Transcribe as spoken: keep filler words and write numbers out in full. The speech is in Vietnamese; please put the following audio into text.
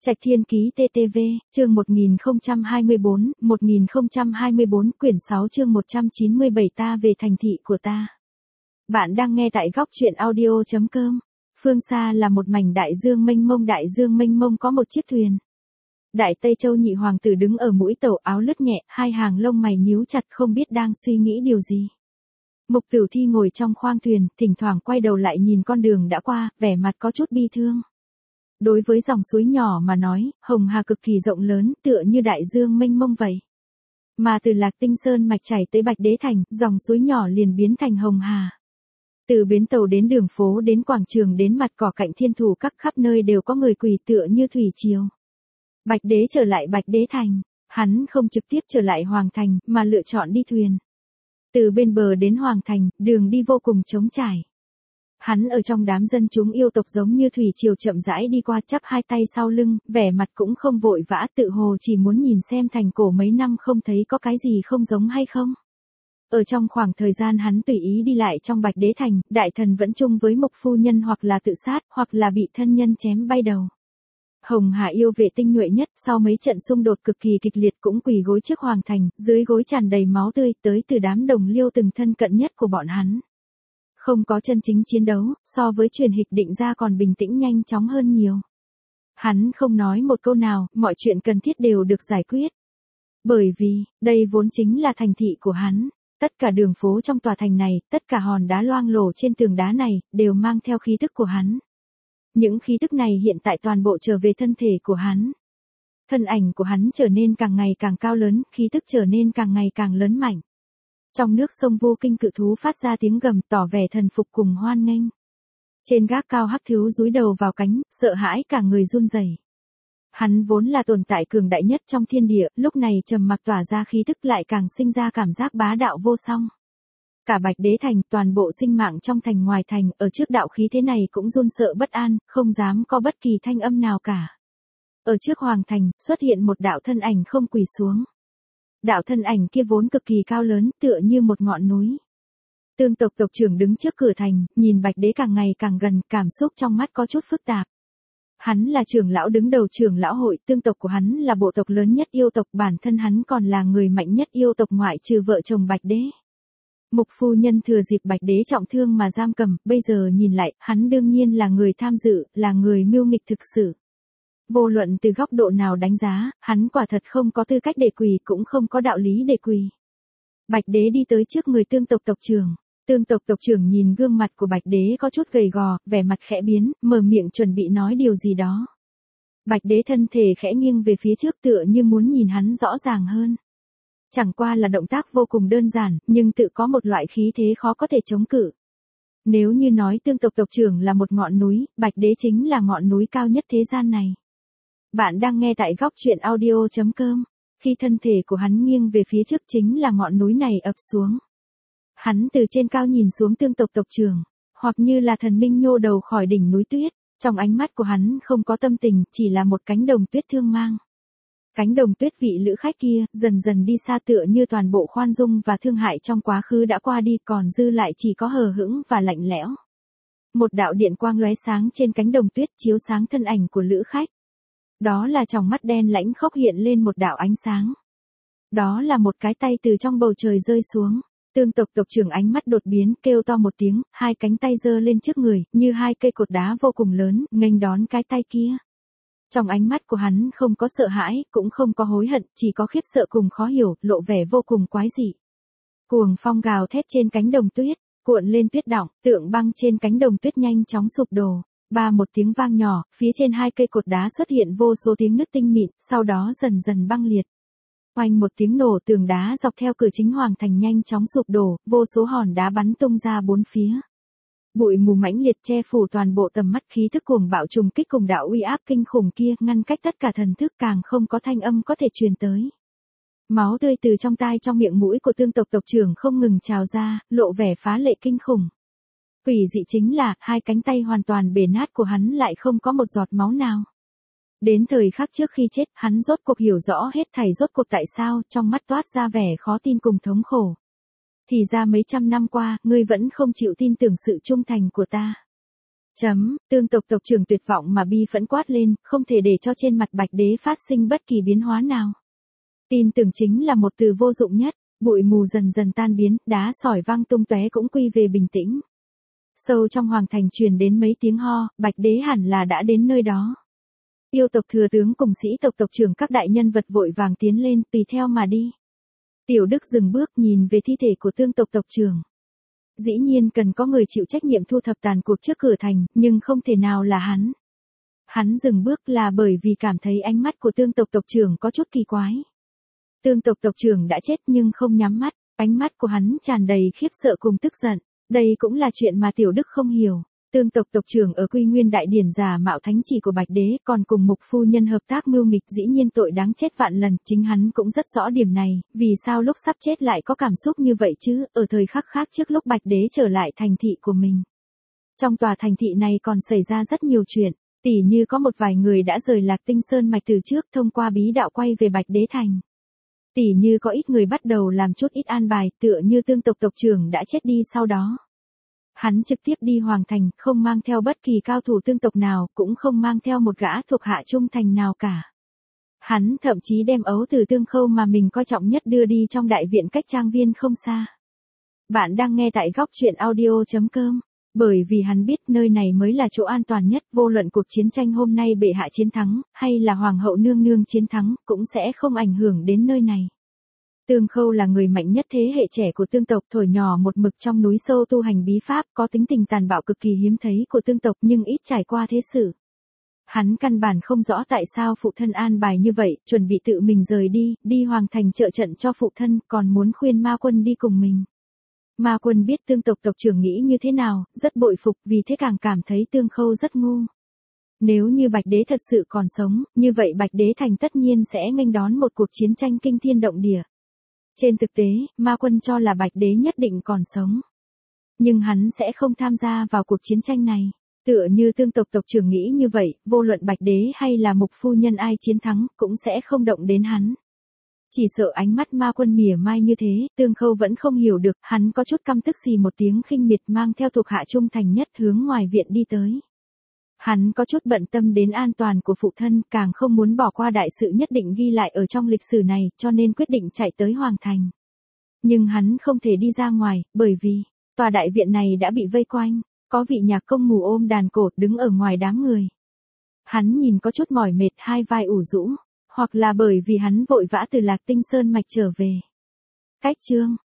Trạch Thiên Ký tê tê vê, chương một nghìn không trăm hai mươi bốn, một nghìn không trăm hai mươi bốn, quyển sáu chương một trăm chín mươi bảy ta về thành thị của ta. Bạn đang nghe tại góc truyện audio chấm com. Phương xa là một mảnh đại dương mênh mông, đại dương mênh mông có một chiếc thuyền. Đại Tây Châu nhị hoàng tử đứng ở mũi tàu, áo lướt nhẹ, hai hàng lông mày nhíu chặt không biết đang suy nghĩ điều gì. Mục Tử Thi ngồi trong khoang thuyền, thỉnh thoảng quay đầu lại nhìn con đường đã qua, vẻ mặt có chút bi thương. Đối với dòng suối nhỏ mà nói, Hồng Hà cực kỳ rộng lớn, tựa như đại dương mênh mông vậy. Mà từ Lạc Tinh Sơn mạch chảy tới Bạch Đế Thành, dòng suối nhỏ liền biến thành Hồng Hà. Từ bến tàu đến đường phố đến quảng trường đến mặt cỏ cạnh thiên thủ các khắp nơi đều có người quỳ tựa như thủy triều. Bạch Đế trở lại Bạch Đế Thành, hắn không trực tiếp trở lại Hoàng Thành, mà lựa chọn đi thuyền. Từ bên bờ đến Hoàng Thành, đường đi vô cùng trống trải. Hắn ở trong đám dân chúng yêu tộc giống như thủy triều chậm rãi đi qua, chắp hai tay sau lưng, vẻ mặt cũng không vội vã, tự hồ chỉ muốn nhìn xem thành cổ mấy năm không thấy có cái gì không giống hay không. Ở trong khoảng thời gian hắn tùy ý đi lại trong Bạch Đế Thành, đại thần vẫn chung với Mục phu nhân hoặc là tự sát, hoặc là bị thân nhân chém bay đầu. Hồng Hà yêu vệ tinh nhuệ nhất, sau mấy trận xung đột cực kỳ kịch liệt cũng quỳ gối trước Hoàng Thành, dưới gối tràn đầy máu tươi, tới từ đám đồng liêu từng thân cận nhất của bọn hắn. Không có chân chính chiến đấu, so với truyền hịch định ra còn bình tĩnh nhanh chóng hơn nhiều. Hắn không nói một câu nào, mọi chuyện cần thiết đều được giải quyết. Bởi vì, đây vốn chính là thành thị của hắn. Tất cả đường phố trong tòa thành này, tất cả hòn đá loang lổ trên tường đá này, đều mang theo khí tức của hắn. Những khí tức này hiện tại toàn bộ trở về thân thể của hắn. Thân ảnh của hắn trở nên càng ngày càng cao lớn, khí tức trở nên càng ngày càng lớn mạnh. Trong nước sông vô kinh cự thú phát ra tiếng gầm tỏ vẻ thần phục cùng hoan nghênh. Trên gác cao hắc thú dúi đầu vào cánh, sợ hãi cả người run rẩy. Hắn vốn là tồn tại cường đại nhất trong thiên địa, lúc này trầm mặc tỏa ra khí tức lại càng sinh ra cảm giác bá đạo vô song. Cả Bạch Đế Thành, toàn bộ sinh mạng trong thành ngoài thành, ở trước đạo khí thế này cũng run sợ bất an, không dám có bất kỳ thanh âm nào cả. Ở trước Hoàng Thành, xuất hiện một đạo thân ảnh không quỳ xuống. Đạo thân ảnh kia vốn cực kỳ cao lớn, tựa như một ngọn núi. Tương tộc tộc trưởng đứng trước cửa thành, nhìn Bạch Đế càng ngày càng gần, cảm xúc trong mắt có chút phức tạp. Hắn là trưởng lão đứng đầu trưởng lão hội, tương tộc của hắn là bộ tộc lớn nhất yêu tộc, bản thân hắn còn là người mạnh nhất yêu tộc ngoại trừ vợ chồng Bạch Đế. Mục phu nhân thừa dịp Bạch Đế trọng thương mà giam cầm, bây giờ nhìn lại, hắn đương nhiên là người tham dự, là người mưu nghịch thực sự. Vô luận từ góc độ nào đánh giá, hắn quả thật không có tư cách để quỳ, cũng không có đạo lý để quỳ. Bạch Đế đi tới trước người tương tộc tộc trưởng. Tương tộc tộc trưởng nhìn gương mặt của Bạch Đế có chút gầy gò, vẻ mặt khẽ biến, mở miệng chuẩn bị nói điều gì đó. Bạch Đế thân thể khẽ nghiêng về phía trước tựa như muốn nhìn hắn rõ ràng hơn. Chẳng qua là động tác vô cùng đơn giản, nhưng tự có một loại khí thế khó có thể chống cự. Nếu như nói tương tộc tộc trưởng là một ngọn núi, Bạch Đế chính là ngọn núi cao nhất thế gian này. Bạn đang nghe tại góc truyện audio chấm com. Khi thân thể của hắn nghiêng về phía trước chính là ngọn núi này ập xuống. Hắn từ trên cao nhìn xuống tương tộc tộc trưởng, hoặc như là thần minh nhô đầu khỏi đỉnh núi tuyết, trong ánh mắt của hắn không có tâm tình, chỉ là một cánh đồng tuyết thương mang. Cánh đồng tuyết vị lữ khách kia, dần dần đi xa tựa như toàn bộ khoan dung và thương hại trong quá khứ đã qua đi, còn dư lại chỉ có hờ hững và lạnh lẽo. Một đạo điện quang lóe sáng trên cánh đồng tuyết chiếu sáng thân ảnh của lữ khách. Đó là tròng mắt đen lãnh khốc hiện lên một đạo ánh sáng. Đó là một cái tay từ trong bầu trời rơi xuống. Tương tộc tộc trưởng ánh mắt đột biến, kêu to một tiếng, hai cánh tay giơ lên trước người, như hai cây cột đá vô cùng lớn, nghênh đón cái tay kia. Trong ánh mắt của hắn không có sợ hãi, cũng không có hối hận, chỉ có khiếp sợ cùng khó hiểu, lộ vẻ vô cùng quái dị. Cuồng phong gào thét trên cánh đồng tuyết, cuộn lên tuyết đọng, tượng băng trên cánh đồng tuyết nhanh chóng sụp đổ. Ba một tiếng vang nhỏ, phía trên hai cây cột đá xuất hiện vô số tiếng nứt tinh mịn, sau đó dần dần băng liệt. Oanh một tiếng nổ, tường đá dọc theo cửa chính Hoàng Thành nhanh chóng sụp đổ, vô số hòn đá bắn tung ra bốn phía. Bụi mù mãnh liệt che phủ toàn bộ tầm mắt, khí thức cuồng bạo trùng kích cùng đạo uy áp kinh khủng kia, ngăn cách tất cả thần thức, càng không có thanh âm có thể truyền tới. Máu tươi từ trong tai trong miệng mũi của tương tộc tộc trưởng không ngừng trào ra, lộ vẻ phá lệ kinh khủng. Quỷ dị chính là, hai cánh tay hoàn toàn bể nát của hắn lại không có một giọt máu nào. Đến thời khắc trước khi chết, hắn rốt cuộc hiểu rõ hết thảy rốt cuộc tại sao, trong mắt toát ra vẻ khó tin cùng thống khổ. Thì ra mấy trăm năm qua, ngươi vẫn không chịu tin tưởng sự trung thành của ta. Chấm, Tương tộc tộc trưởng tuyệt vọng mà bi phẫn quát lên, không thể để cho trên mặt Bạch Đế phát sinh bất kỳ biến hóa nào. Tin tưởng chính là một từ vô dụng nhất, bụi mù dần dần tan biến, đá sỏi vang tung tóe cũng quy về bình tĩnh. Sâu trong hoàng thành truyền đến mấy tiếng ho, Bạch Đế hẳn là đã đến nơi đó. Yêu tộc thừa tướng cùng sĩ tộc tộc trưởng các đại nhân vật vội vàng tiến lên, tùy theo mà đi. Tiểu Đức dừng bước nhìn về thi thể của Tương tộc tộc trưởng. Dĩ nhiên cần có người chịu trách nhiệm thu thập tàn cuộc trước cửa thành, nhưng không thể nào là hắn. Hắn dừng bước là bởi vì cảm thấy ánh mắt của Tương tộc tộc trưởng có chút kỳ quái. Tương tộc tộc trưởng đã chết nhưng không nhắm mắt, ánh mắt của hắn tràn đầy khiếp sợ cùng tức giận. Đây cũng là chuyện mà Tiểu Đức không hiểu. Tương tộc tộc trưởng ở Quy Nguyên Đại Điển giả mạo thánh chỉ của Bạch Đế, còn cùng Mục phu nhân hợp tác mưu nghịch, dĩ nhiên tội đáng chết vạn lần, chính hắn cũng rất rõ điểm này, vì sao lúc sắp chết lại có cảm xúc như vậy chứ, ở thời khắc khác trước lúc Bạch Đế trở lại thành thị của mình. Trong tòa thành thị này còn xảy ra rất nhiều chuyện, tỉ như có một vài người đã rời Lạc Tinh Sơn mạch từ trước thông qua bí đạo quay về Bạch Đế thành. Tỉ như có ít người bắt đầu làm chút ít an bài, tựa như Tương tộc tộc trưởng đã chết đi sau đó. Hắn trực tiếp đi hoàng thành, không mang theo bất kỳ cao thủ tương tộc nào, cũng không mang theo một gã thuộc hạ trung thành nào cả. Hắn thậm chí đem ấu từ Tương Khâu mà mình coi trọng nhất đưa đi trong đại viện cách trang viên không xa. Bạn đang nghe tại góc truyện audio chấm com. Bởi vì hắn biết nơi này mới là chỗ an toàn nhất, vô luận cuộc chiến tranh hôm nay bệ hạ chiến thắng, hay là hoàng hậu nương nương chiến thắng, cũng sẽ không ảnh hưởng đến nơi này. Tương Khâu là người mạnh nhất thế hệ trẻ của tương tộc, thổi nhỏ một mực trong núi sâu tu hành bí pháp, có tính tình tàn bạo cực kỳ hiếm thấy của tương tộc nhưng ít trải qua thế sự. Hắn căn bản không rõ tại sao phụ thân an bài như vậy, chuẩn bị tự mình rời đi, đi hoàng thành trợ trận cho phụ thân, còn muốn khuyên Ma Quân đi cùng mình. Ma Quân biết tương tộc tộc trưởng nghĩ như thế nào, rất bội phục, vì thế càng cảm thấy Tương Khâu rất ngu. Nếu như Bạch Đế thật sự còn sống, như vậy Bạch Đế thành tất nhiên sẽ nghênh đón một cuộc chiến tranh kinh thiên động địa. Trên thực tế, Ma Quân cho là Bạch Đế nhất định còn sống. Nhưng hắn sẽ không tham gia vào cuộc chiến tranh này. Tựa như tương tộc tộc trưởng nghĩ như vậy, vô luận Bạch Đế hay là Mục phu nhân ai chiến thắng, cũng sẽ không động đến hắn. Chỉ sợ ánh mắt Ma Quân mỉa mai như thế, Tương Khâu vẫn không hiểu được, hắn có chút căm tức xì một tiếng khinh miệt mang theo thuộc hạ trung thành nhất hướng ngoài viện đi tới. Hắn có chút bận tâm đến an toàn của phụ thân, càng không muốn bỏ qua đại sự nhất định ghi lại ở trong lịch sử này, cho nên quyết định chạy tới Hoàng Thành. Nhưng hắn không thể đi ra ngoài, bởi vì, tòa đại viện này đã bị vây quanh, có vị nhạc công mù ôm đàn cổ đứng ở ngoài đám người. Hắn nhìn có chút mỏi mệt, hai vai ủ rũ, hoặc là bởi vì hắn vội vã từ Lạc Tinh Sơn mạch trở về. Cách chương,